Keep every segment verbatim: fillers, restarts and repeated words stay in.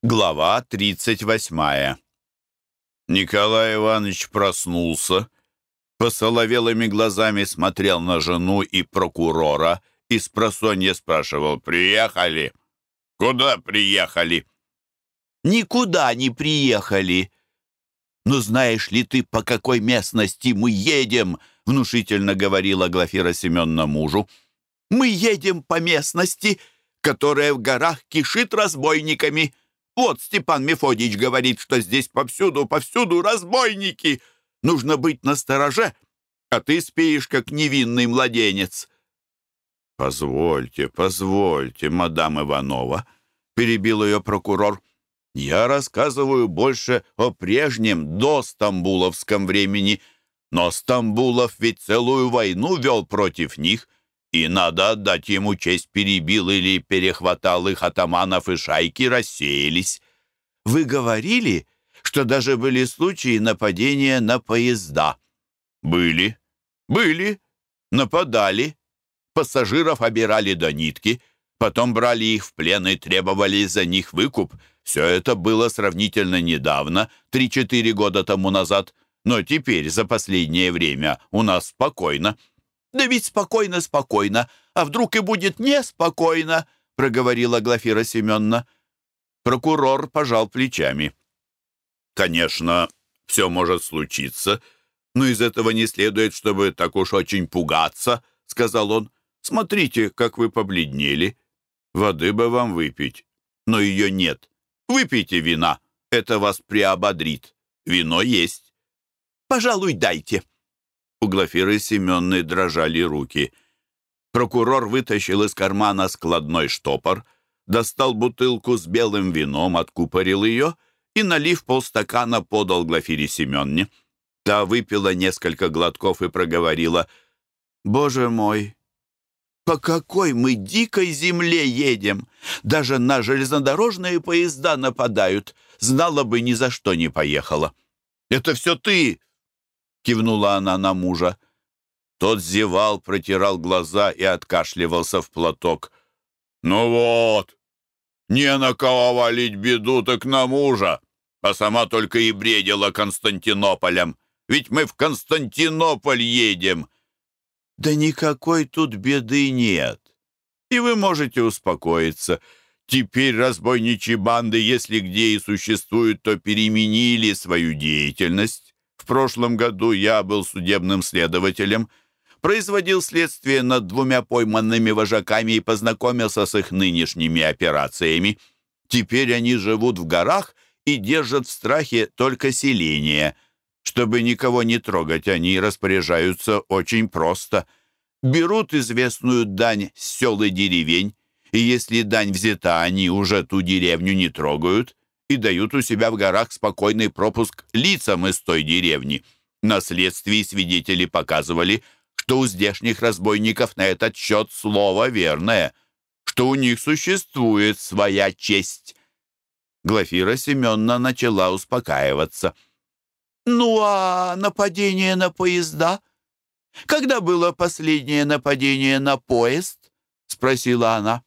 Глава тридцать восьмая. Николай Иванович проснулся, посоловелыми глазами смотрел на жену и прокурора и спросонья спрашивал: «Приехали? Куда приехали?» «Никуда не приехали». «Ну, знаешь ли ты, по какой местности мы едем?» — внушительно говорила Глафира Семеновна мужу. «Мы едем по местности, которая в горах кишит разбойниками. Вот Степан Мефодич говорит, что здесь повсюду, повсюду разбойники. Нужно быть настороже, а ты спишь, как невинный младенец». «Позвольте, позвольте, мадам Иванова», — перебил ее прокурор. «Я рассказываю больше о прежнем, до стамбуловском времени. Но Стамбулов ведь целую войну вел против них, и, надо отдать ему честь, перебил или перехватал их атаманов, и шайки рассеялись. Вы говорили, что даже были случаи нападения на поезда?» «Были, были, нападали. Пассажиров обирали до нитки, потом брали их в плен и требовали за них выкуп. Все это было сравнительно недавно, три-четыре года тому назад, но теперь, за последнее время, у нас спокойно». «Да ведь спокойно, спокойно, а вдруг и будет неспокойно», — проговорила Глафира Семеновна. Прокурор пожал плечами. «Конечно, все может случиться, но из этого не следует, чтобы так уж очень пугаться», — сказал он. «Смотрите, как вы побледнели. Воды бы вам выпить, но ее нет. Выпейте вина, это вас приободрит. Вино есть». «Пожалуй, дайте». У Глафиры Семеновны дрожали руки. Прокурор вытащил из кармана складной штопор, достал бутылку с белым вином, откупорил ее и, налив полстакана, подал Глафире Семеновне. Та выпила несколько глотков и проговорила: «Боже мой, по какой мы дикой земле едем! Даже на железнодорожные поезда нападают. Знала бы, ни за что не поехала». «Это все ты!» — кивнула она на мужа. Тот зевал, протирал глаза и откашливался в платок. «Ну вот, не на кого валить беду, так на мужа, а сама только и бредила Константинополем. Ведь мы в Константинополь едем». «Да никакой тут беды нет, и вы можете успокоиться. Теперь разбойничьи банды, если где и существуют, то переменили свою деятельность. В прошлом году я был судебным следователем, производил следствие над двумя пойманными вожаками и познакомился с их нынешними операциями. Теперь они живут в горах и держат в страхе только селение. Чтобы никого не трогать, они распоряжаются очень просто. Берут известную дань с сел и деревень, и если дань взята, они уже ту деревню не трогают и дают у себя в горах спокойный пропуск лицам из той деревни. На следствии свидетели показывали, что у здешних разбойников на этот счет слово верное, что у них существует своя честь». Глафира Семеновна начала успокаиваться. «Ну а нападение на поезда? Когда было последнее нападение на поезд?» — спросила она.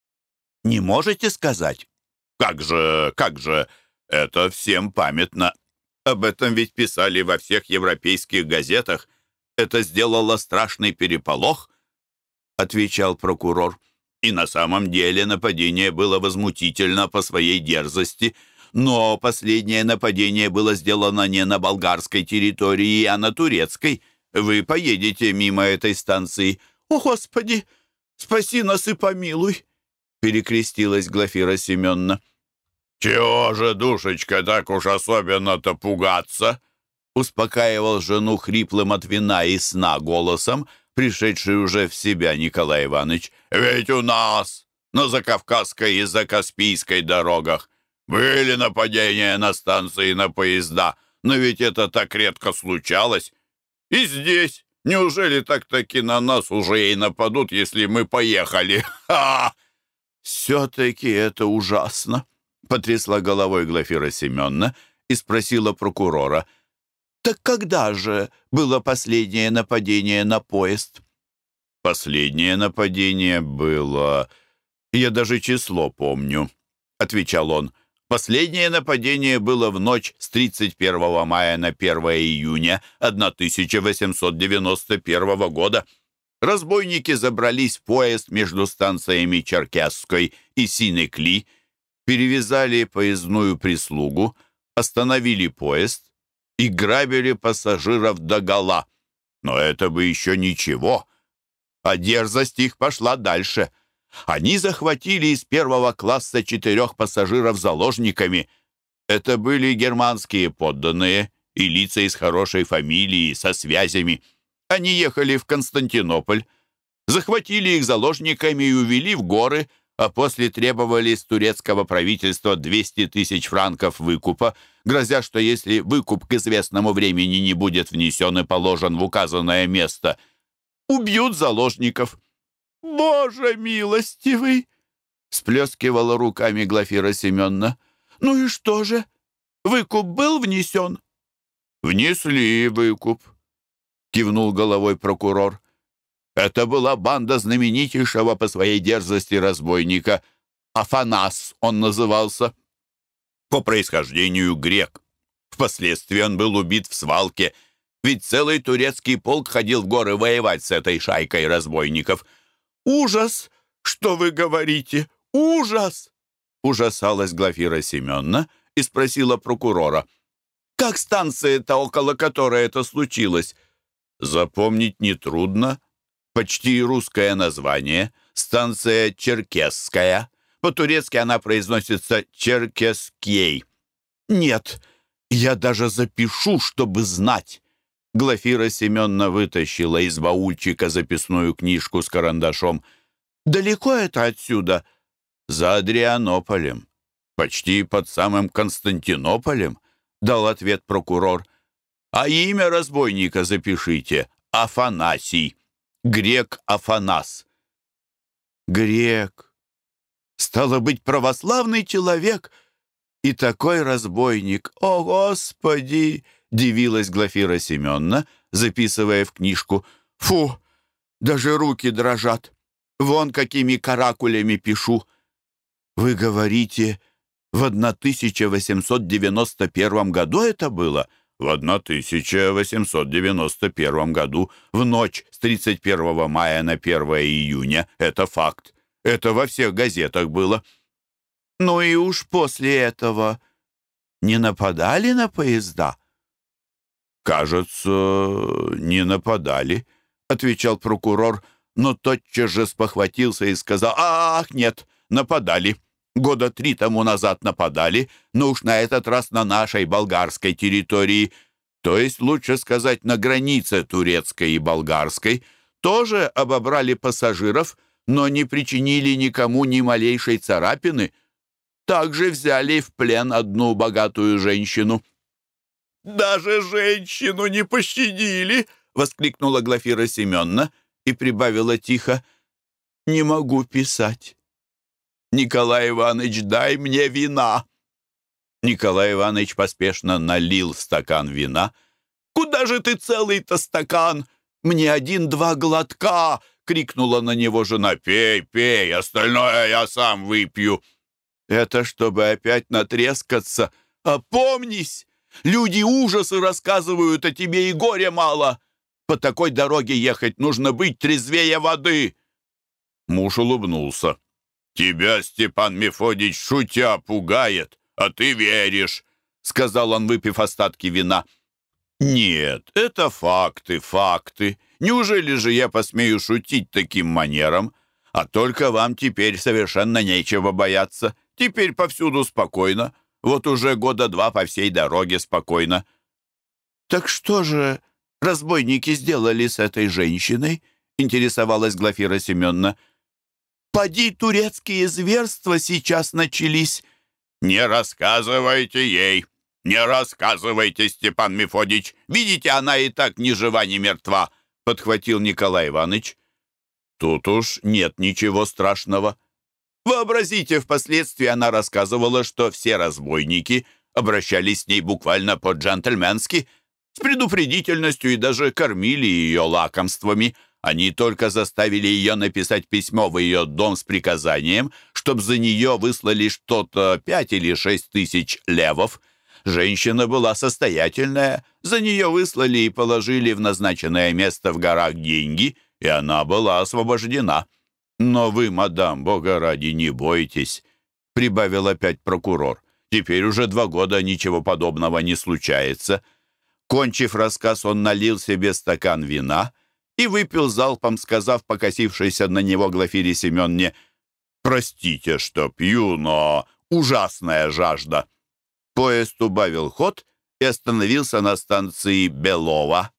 «Не можете сказать?» «Как же, как же, это всем памятно. Об этом ведь писали во всех европейских газетах. Это сделало страшный переполох», — отвечал прокурор. «И на самом деле нападение было возмутительно по своей дерзости. Но последнее нападение было сделано не на болгарской территории, а на турецкой. Вы поедете мимо этой станции». «О, Господи, спаси нас и помилуй!» — перекрестилась Глафира Семеновна. «Чего же, душечка, так уж особенно-то пугаться?» — успокаивал жену хриплым от вина и сна голосом, пришедший уже в себя Николай Иванович. «Ведь у нас на Закавказской и Закаспийской дорогах были нападения на станции и на поезда, но ведь это так редко случалось. И здесь неужели так-таки на нас уже и нападут, если мы поехали? Ха!» «Все-таки это ужасно», — потрясла головой Глафира Семеновна и спросила прокурора: «Так когда же было последнее нападение на поезд?» «Последнее нападение было... Я даже число помню», — отвечал он. Последнее нападение было в ночь с тридцать первого мая на первое июня тысяча восемьсот девяносто первого года. Разбойники забрались в поезд между станциями Черкесской и Синекли, перевязали поездную прислугу, остановили поезд и грабили пассажиров догола. Но это бы еще ничего, а дерзость их пошла дальше. Они захватили из первого класса четырех пассажиров заложниками. Это были германские подданные и лица из хорошей фамилии, со связями. Они ехали в Константинополь, захватили их заложниками и увели в горы, а после требовали с турецкого правительства двести тысяч франков выкупа, грозя, что если выкуп к известному времени не будет внесен и положен в указанное место, убьют заложников. «Боже милостивый!» — сплескивала руками Глафира Семеновна. «Ну и что же? Выкуп был внесен?» «Внесли выкуп», — кивнул головой прокурор. «Это была банда знаменитейшего по своей дерзости разбойника. Афанас он назывался. По происхождению грек. Впоследствии он был убит в свалке, ведь целый турецкий полк ходил в горы воевать с этой шайкой разбойников». «Ужас! Что вы говорите? Ужас!» Ужасалась Глафира Семеновна и спросила прокурора. «Как станция-то, около которой это случилось?» «Запомнить нетрудно. Почти русское название. Станция Черкесская. По-турецки она произносится Черкескей». «Нет, я даже запишу, чтобы знать». Глафира Семеновна вытащила из баульчика записную книжку с карандашом. «Далеко это отсюда?» «За Адрианополем. Почти под самым Константинополем», — дал ответ прокурор. «А имя разбойника запишите. Афанасий. Грек Афанас». «Грек. Стало быть, православный человек и такой разбойник. О, Господи!» — дивилась Глафира Семеновна, записывая в книжку. «Фу! Даже руки дрожат. Вон какими каракулями пишу. Вы говорите, в тысяча восемьсот девяносто первом году это было?» «В тысяча восемьсот девяносто первом году, в ночь с тридцать первого мая на первое июня. Это факт. Это во всех газетах было». «Ну и уж после этого не нападали на поезда?» «Кажется, не нападали», — отвечал прокурор, но тотчас же спохватился и сказал: «Ах, нет, нападали. Года три тому назад нападали, но уж на этот раз на нашей болгарской территории, то есть, лучше сказать, на границе турецкой и болгарской, тоже обобрали пассажиров, но не причинили никому ни малейшей царапины. Также взяли в плен одну богатую женщину». «Даже женщину не пощадили!» — воскликнула Глафира Семеновна и прибавила тихо: «Не могу писать. Николай Иванович, дай мне вина». Николай Иванович поспешно налил стакан вина. «Куда же ты целый-то стакан? Мне один-два глотка!» — крикнула на него жена. «Пей, пей, остальное я сам выпью». «Это чтобы опять натрескаться. Опомнись! Люди ужасы рассказывают, а тебе и горя мало. По такой дороге ехать нужно быть трезвее воды». Муж улыбнулся. «Тебя Степан Мефодич шутя пугает, а ты веришь», — сказал он, выпив остатки вина. «Нет, это факты, факты. Неужели же я посмею шутить таким манером? А только вам теперь совершенно нечего бояться. Теперь повсюду спокойно. Вот уже года два по всей дороге спокойно». «Так что же разбойники сделали с этой женщиной?» — интересовалась Глафира Семеновна. «Поди, турецкие зверства сейчас начались». «Не рассказывайте ей, не рассказывайте, Степан Мефодич. Видите, она и так ни жива, ни мертва», — подхватил Николай Иванович. «Тут уж нет ничего страшного. Вообразите, впоследствии она рассказывала, что все разбойники обращались с ней буквально по-джентльменски, с предупредительностью и даже кормили ее лакомствами, Они только заставили ее написать письмо в ее дом с приказанием, чтобы за нее выслали что-то пять или шесть тысяч левов. Женщина была состоятельная, за нее выслали и положили в назначенное место в горах деньги, и она была освобождена. Но вы, мадам, бога ради, не бойтесь, — прибавил опять прокурор. Теперь уже два года ничего подобного не случается. Кончив рассказ, он налил себе стакан вина и выпил залпом, сказав покосившейся на него Глафире Семеновне: «Простите, что пью, но ужасная жажда». Поезд убавил ход и остановился на станции Белова.